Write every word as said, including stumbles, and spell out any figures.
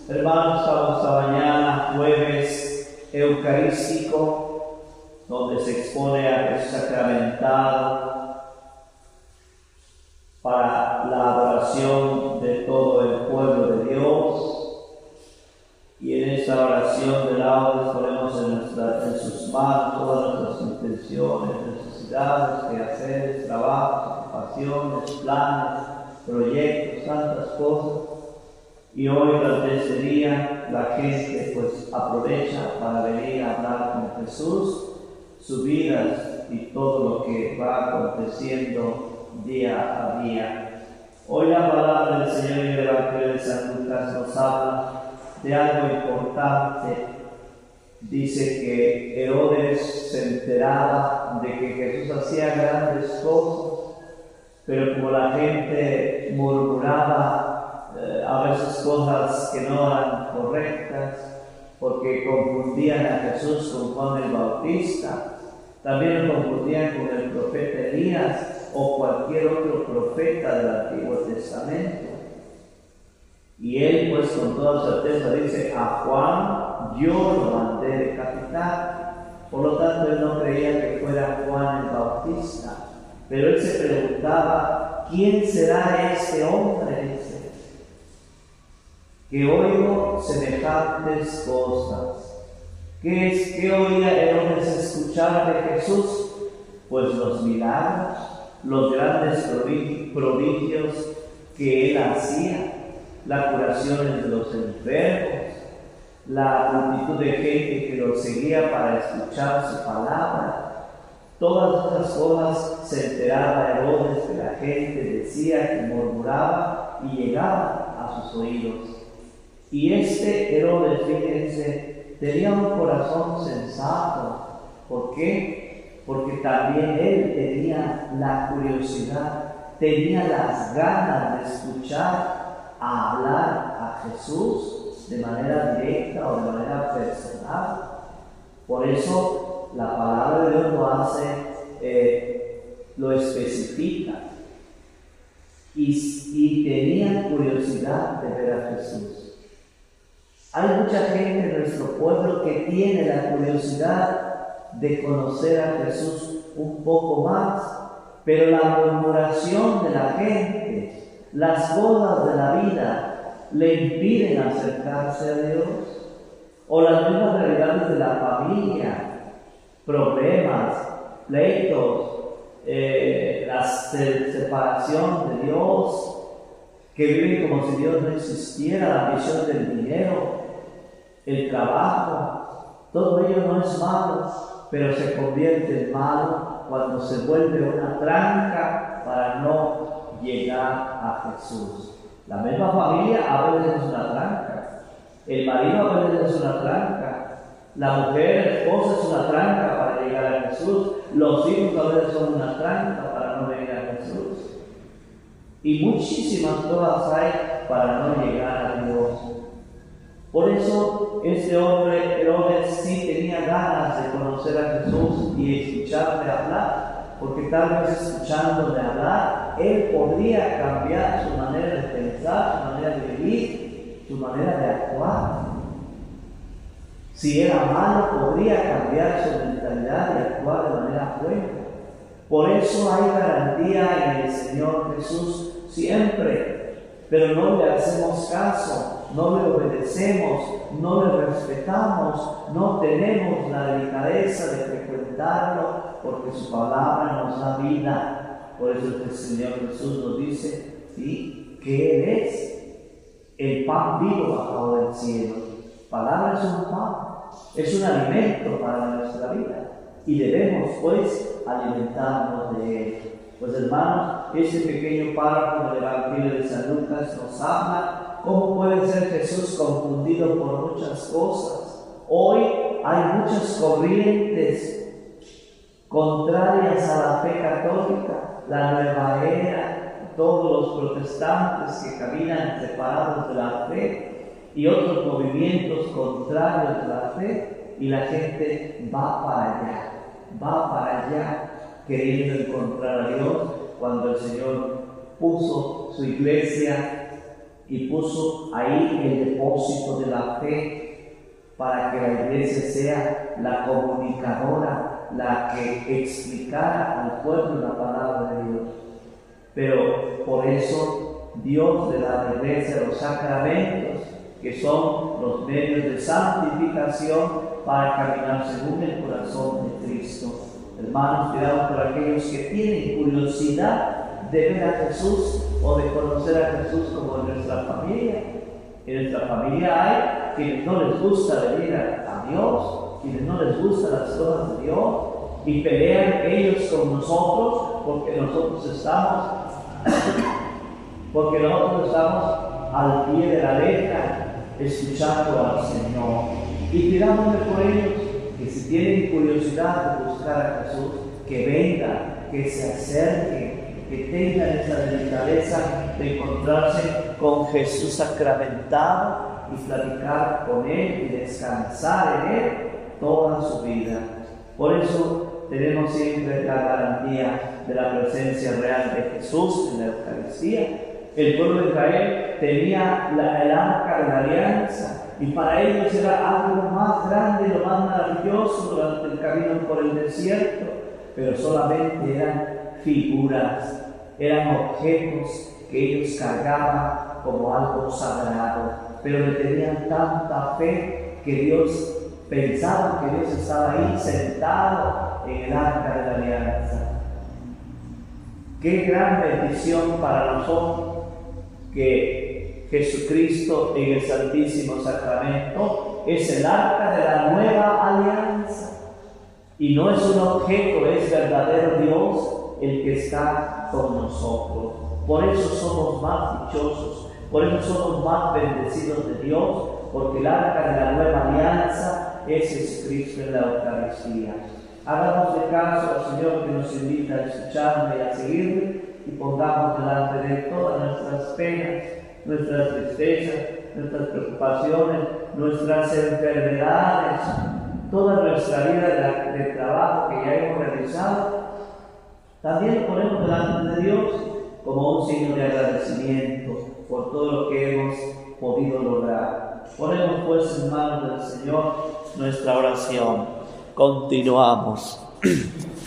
Hermanos, estamos esta mañana, jueves eucarístico, donde se expone a Jesús sacramentado para la adoración de todo el pueblo de Dios. Y en esta oración de laudes ponemos en, nuestra, en sus manos todas nuestras intenciones, necesidades, quehaceres, trabajos, ocupaciones, planes, proyectos, tantas cosas. Y hoy, durante este día, la gente pues aprovecha para venir a hablar con Jesús, sus vidas y todo lo que va aconteciendo día a día. Hoy la palabra del Señor en el Evangelio de San Lucas nos habla de algo importante. Dice que Herodes se enteraba de que Jesús hacía grandes cosas, pero como la gente murmuraba eh, a veces cosas que no eran correctas, porque confundían a Jesús con Juan el Bautista, también lo confundían con el profeta Elías o cualquier otro profeta del Antiguo Testamento. Y él, pues, con toda certeza dice: a Juan yo lo mandé decapitar. Por lo tanto, él no creía que fuera Juan el Bautista. Pero él se preguntaba: ¿quién será este hombre ese, que oigo semejantes cosas? ¿Qué es que oía Herodes escuchar de Jesús? Pues los milagros, los grandes prodigios que él hacía, las curaciones de los enfermos, la multitud de gente que lo seguía para escuchar su palabra. Todas estas cosas se enteraba Herodes, que la gente decía, que murmuraba y llegaba a sus oídos. Y este Herodes, fíjense, tenía un corazón sensato. ¿Por qué? Porque también él tenía la curiosidad, tenía las ganas de escuchar a hablar a Jesús de manera directa o de manera personal. Por eso la palabra de Dios lo hace, eh, lo especifica. Y, y tenían curiosidad de ver a Jesús. Hay mucha gente en nuestro pueblo que tiene la curiosidad de conocer a Jesús un poco más, pero la murmuración de la gente, las cosas de la vida, le impiden acercarse a Dios. O las mismas realidades de la familia, problemas, pleitos, eh, la separación de Dios, que viven como si Dios no existiera, la ambición del dinero, el trabajo. Todo ello no es malo, pero se convierte en malo cuando se vuelve una tranca para no llegar a Jesús. La misma familia a veces es una tranca, el marido a veces es una tranca, la mujer, la esposa es una tranca para llegar a Jesús, los hijos a veces son una tranca para no venir a Jesús. Y muchísimas cosas hay para no llegar a Dios. Por eso este hombre Herodes sí tenía ganas de conocer a Jesús y escucharle hablar, porque tal vez escuchándole hablar, él podría cambiar su manera de pensar, su manera de vivir, su manera de actuar. Si era malo, podría cambiar su mentalidad y actuar de manera buena. Por eso hay garantía en el Señor Jesús siempre, pero no le hacemos caso, no le obedecemos, no le respetamos, no tenemos la delicadeza de frecuentarlo, porque su palabra nos da vida. Por eso el Señor Jesús nos dice, ¿sí?, que Él es el pan vivo bajado del cielo. Palabra es un pan, es un alimento para nuestra vida y debemos pues alimentarnos de él. Pues hermanos, este pequeño párrafo del Evangelio de San Lucas nos habla cómo puede ser Jesús confundido por muchas cosas. Hoy hay muchas corrientes contrarias a la fe católica, la nueva era, todos los protestantes que caminan separados de la fe y otros movimientos contrarios a la fe, y la gente va para allá, va para allá queriendo encontrar a Dios, cuando el Señor puso su iglesia y puso ahí el depósito fe para que la iglesia sea la comunicadora, la que explicara al pueblo la palabra de Dios. Pero por eso Dios le da a la iglesia los sacramentos, que son los medios de santificación para caminar según el corazón de Cristo. Hermanos, cuidado por aquellos que tienen curiosidad de ver a Jesús o de conocer a Jesús como en nuestra familia. En nuestra familia hay quienes no les gusta venir a, a Dios, quienes no les gustan las cosas de Dios, y pelean ellos con nosotros porque nosotros estamos, porque nosotros estamos al pie de la letra, escuchando al Señor. Y pidámosle por ellos que si tienen curiosidad de buscar a Jesús, que vengan, que se acerquen, que tengan esa delicadeza de encontrarse con Jesús sacramentado y platicar con Él y descansar en Él toda su vida. Por eso tenemos siempre la garantía de la presencia real de Jesús en la Eucaristía. El pueblo de Israel tenía la, el arca de la alianza, y para ellos era algo más grande, lo más maravilloso durante el camino por el desierto, pero solamente eran figuras, eran objetos que ellos cargaban como algo sagrado, pero le tenían tanta fe que Dios pensaba que Dios estaba ahí sentado en el arca de la alianza. Qué gran bendición para nosotros que Jesucristo en el Santísimo Sacramento es el arca de la nueva alianza, y no es un objeto, es verdadero Dios el que está con nosotros. Por eso somos más dichosos, por eso somos más bendecidos de Dios, porque el arca de la nueva alianza es Jesucristo en la Eucaristía. Hagamos de caso al Señor que nos invita a escucharle y a seguirle, y pongamos delante de Él todas nuestras penas, nuestras tristezas, nuestras preocupaciones, nuestras enfermedades, toda nuestra vida de, de trabajo que ya hemos realizado. También lo ponemos delante de Dios como un signo de agradecimiento por todo lo que hemos podido lograr. Ponemos pues en manos del Señor nuestra oración. Continuamos.